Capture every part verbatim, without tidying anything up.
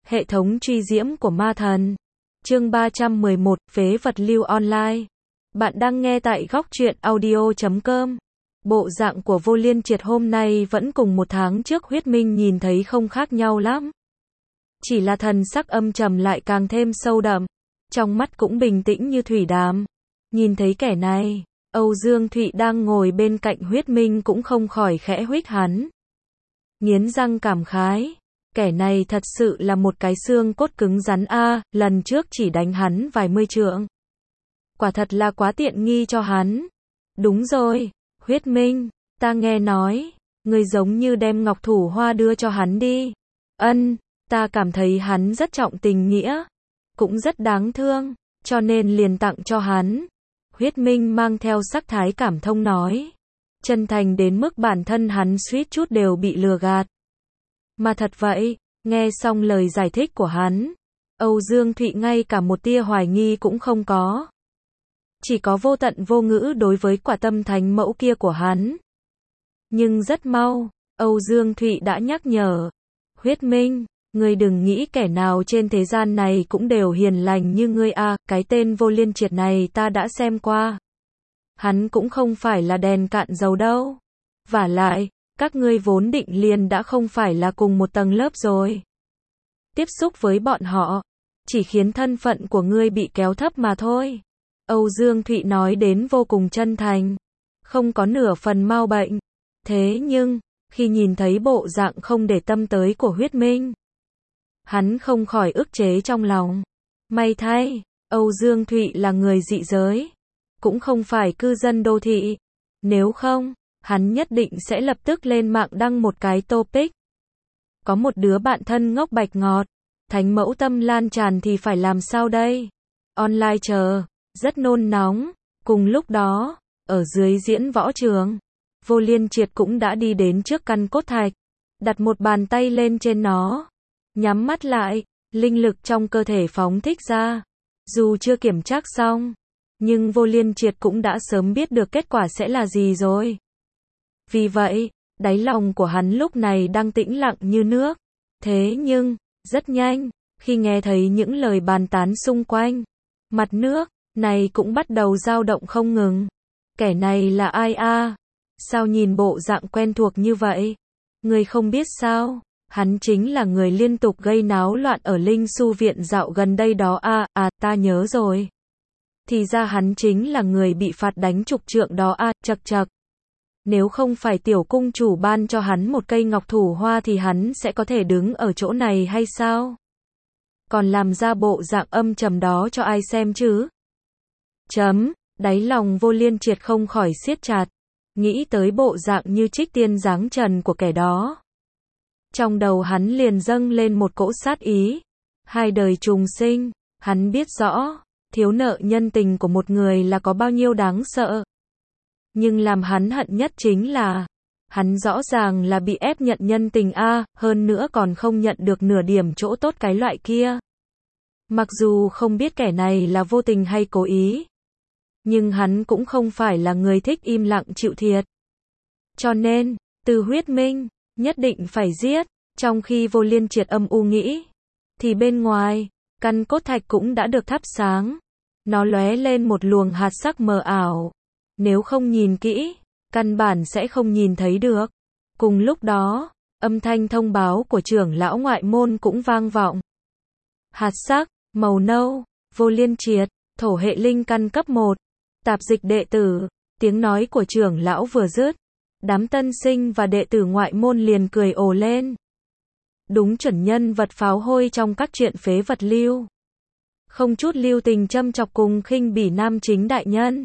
Hệ thống truy diễm của ma thần. Chương ba trăm mười một, Phế vật lưu online. Bạn đang nghe tại góc truyện audio chấm com. Bộ dạng của Vô Liên Triệt hôm nay vẫn cùng một tháng trước Huyết Minh nhìn thấy không khác nhau lắm. Chỉ là thần sắc âm trầm lại càng thêm sâu đậm. Trong mắt cũng bình tĩnh như thủy đàm. Nhìn thấy kẻ này, Âu Dương Thụy đang ngồi bên cạnh Huyết Minh cũng không khỏi khẽ huých hắn. Nghiến răng cảm khái. Kẻ này thật sự là một cái xương cốt cứng rắn a, lần trước chỉ đánh hắn vài mươi trượng. Quả thật là quá tiện nghi cho hắn. Đúng rồi, Huyết Minh, ta nghe nói, ngươi giống như đem ngọc thủ hoa đưa cho hắn đi. Ân, ta cảm thấy hắn rất trọng tình nghĩa, cũng rất đáng thương, cho nên liền tặng cho hắn. Huyết Minh mang theo sắc thái cảm thông nói. Chân thành đến mức bản thân hắn suýt chút đều bị lừa gạt. Mà thật vậy, nghe xong lời giải thích của hắn, Âu Dương Thụy ngay cả một tia hoài nghi cũng không có. Chỉ có vô tận vô ngữ đối với quả tâm thánh mẫu kia của hắn. Nhưng rất mau, Âu Dương Thụy đã nhắc nhở. Huyết Minh, ngươi đừng nghĩ kẻ nào trên thế gian này cũng đều hiền lành như ngươi a, cái tên Vô Liên Triệt này ta đã xem qua. Hắn cũng không phải là đèn cạn dầu đâu. Vả lại, các ngươi vốn định liền đã không phải là cùng một tầng lớp rồi. Tiếp xúc với bọn họ, chỉ khiến thân phận của ngươi bị kéo thấp mà thôi. Âu Dương Thụy nói đến vô cùng chân thành, không có nửa phần mau bệnh. Thế nhưng, khi nhìn thấy bộ dạng không để tâm tới của Huyết Minh, hắn không khỏi ức chế trong lòng. May thay, Âu Dương Thụy là người dị giới, cũng không phải cư dân đô thị. Nếu không, hắn nhất định sẽ lập tức lên mạng đăng một cái topic. Có một đứa bạn thân ngốc bạch ngọt, thánh mẫu tâm lan tràn thì phải làm sao đây? Online chờ, rất nôn nóng. Cùng lúc đó, ở dưới diễn võ trường, Vô Liên Triệt cũng đã đi đến trước căn cốt thạch, đặt một bàn tay lên trên nó, nhắm mắt lại, linh lực trong cơ thể phóng thích ra. Dù chưa kiểm tra xong, nhưng Vô Liên Triệt cũng đã sớm biết được kết quả sẽ là gì rồi. Vì vậy, đáy lòng của hắn lúc này đang tĩnh lặng như nước. Thế nhưng, rất nhanh, khi nghe thấy những lời bàn tán xung quanh, mặt nước này cũng bắt đầu dao động không ngừng. Kẻ này là ai a? Sao nhìn bộ dạng quen thuộc như vậy? Người không biết sao? Hắn chính là người liên tục gây náo loạn ở Linh Su viện dạo gần đây đó a. À, à, ta nhớ rồi. Thì ra hắn chính là người bị phạt đánh chục trượng đó a. À, chậc chậc. Nếu không phải tiểu cung chủ ban cho hắn một cây ngọc thủ hoa thì hắn sẽ có thể đứng ở chỗ này hay sao? Còn làm ra bộ dạng âm trầm đó cho ai xem chứ? Chấm, đáy lòng Vô Liên Triệt không khỏi siết chặt, nghĩ tới bộ dạng như trích tiên dáng trần của kẻ đó. Trong đầu hắn liền dâng lên một cỗ sát ý. Hai đời trùng sinh, hắn biết rõ, thiếu nợ nhân tình của một người là có bao nhiêu đáng sợ. Nhưng làm hắn hận nhất chính là, hắn rõ ràng là bị ép nhận nhân tình a, hơn nữa còn không nhận được nửa điểm chỗ tốt cái loại kia. Mặc dù không biết kẻ này là vô tình hay cố ý, nhưng hắn cũng không phải là người thích im lặng chịu thiệt. Cho nên, từ Huyết Minh, nhất định phải giết. Trong khi Vô Liên Triệt âm u nghĩ, thì bên ngoài, căn cốt thạch cũng đã được thắp sáng. Nó lóe lên một luồng hạt sắc mờ ảo. Nếu không nhìn kỹ, căn bản sẽ không nhìn thấy được. Cùng lúc đó, âm thanh thông báo của trưởng lão ngoại môn cũng vang vọng. Hạt sắc, màu nâu, Vô Liên Triệt, thổ hệ linh căn cấp một, tạp dịch đệ tử. Tiếng nói của trưởng lão vừa dứt, đám tân sinh và đệ tử ngoại môn liền cười ồ lên. Đúng chuẩn nhân vật pháo hôi trong các chuyện phế vật lưu. Không chút lưu tình châm chọc cùng khinh bỉ nam chính đại nhân.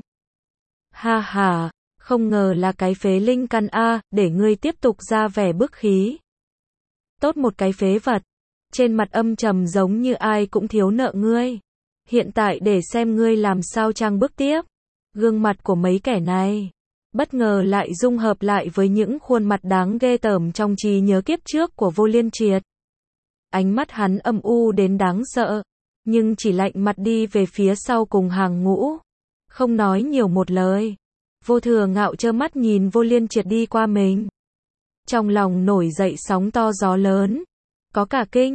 Ha ha, không ngờ là cái phế linh căn a, để ngươi tiếp tục ra vẻ bức khí. Tốt một cái phế vật, trên mặt âm trầm giống như ai cũng thiếu nợ ngươi. Hiện tại để xem ngươi làm sao trang bức tiếp. Gương mặt của mấy kẻ này, bất ngờ lại dung hợp lại với những khuôn mặt đáng ghê tởm trong trí nhớ kiếp trước của Vô Liên Triệt. Ánh mắt hắn âm u đến đáng sợ, nhưng chỉ lạnh mặt đi về phía sau cùng hàng ngũ. Không nói nhiều một lời. Vô Thừa Ngạo trơ mắt nhìn Vô Liên Triệt đi qua mình. Trong lòng nổi dậy sóng to gió lớn. Có cả kinh,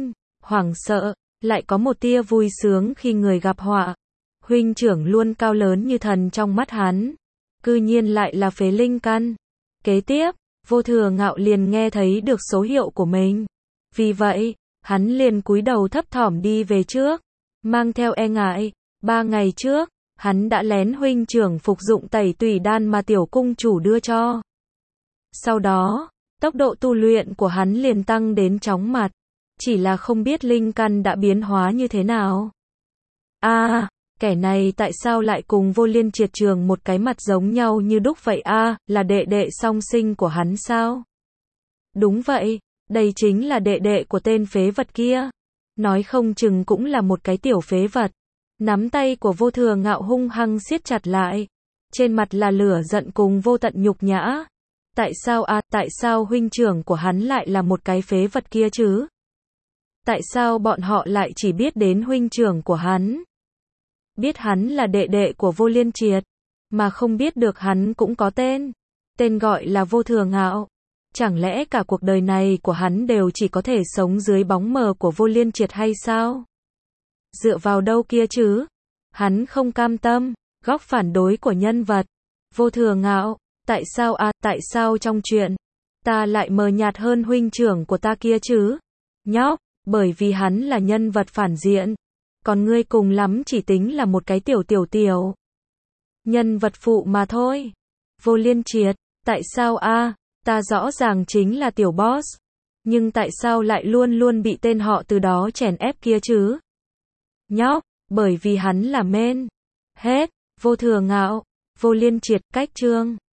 hoảng sợ, lại có một tia vui sướng khi người gặp họa. Huynh trưởng luôn cao lớn như thần trong mắt hắn, cư nhiên lại là phế linh căn. Kế tiếp, Vô Thừa Ngạo liền nghe thấy được số hiệu của mình. Vì vậy, hắn liền cúi đầu thấp thỏm đi về trước, mang theo e ngại. Ba ngày trước, hắn đã lén huynh trưởng phục dụng tẩy tùy đan mà tiểu cung chủ đưa cho. Sau đó, tốc độ tu luyện của hắn liền tăng đến chóng mặt, chỉ là không biết linh căn đã biến hóa như thế nào. A, à, kẻ này tại sao lại cùng Vô Liên Triệt trường một cái mặt giống nhau như đúc vậy a, à, là đệ đệ song sinh của hắn sao? Đúng vậy, đây chính là đệ đệ của tên phế vật kia. Nói không chừng cũng là một cái tiểu phế vật. Nắm tay của Vô Thừa Ngạo hung hăng siết chặt lại. Trên mặt là lửa giận cùng vô tận nhục nhã. Tại sao a, à, tại sao huynh trưởng của hắn lại là một cái phế vật kia chứ? Tại sao bọn họ lại chỉ biết đến huynh trưởng của hắn? Biết hắn là đệ đệ của Vô Liên Triệt, mà không biết được hắn cũng có tên. Tên gọi là Vô Thừa Ngạo. Chẳng lẽ cả cuộc đời này của hắn đều chỉ có thể sống dưới bóng mờ của Vô Liên Triệt hay sao? Dựa vào đâu kia chứ? Hắn không cam tâm, góc phản đối của nhân vật. Vô Thừa Ngạo, tại sao à, tại sao trong chuyện, ta lại mờ nhạt hơn huynh trưởng của ta kia chứ? Nhóc, bởi vì hắn là nhân vật phản diện. Còn ngươi cùng lắm chỉ tính là một cái tiểu tiểu tiểu nhân vật phụ mà thôi. Vô Liên Triệt, tại sao a, à, ta rõ ràng chính là tiểu boss, nhưng tại sao lại luôn luôn bị tên họ từ đó chèn ép kia chứ? Nhóc, bởi vì hắn là main. Hết, Vô Thừa Ngạo, Vô Liên Triệt, cách chương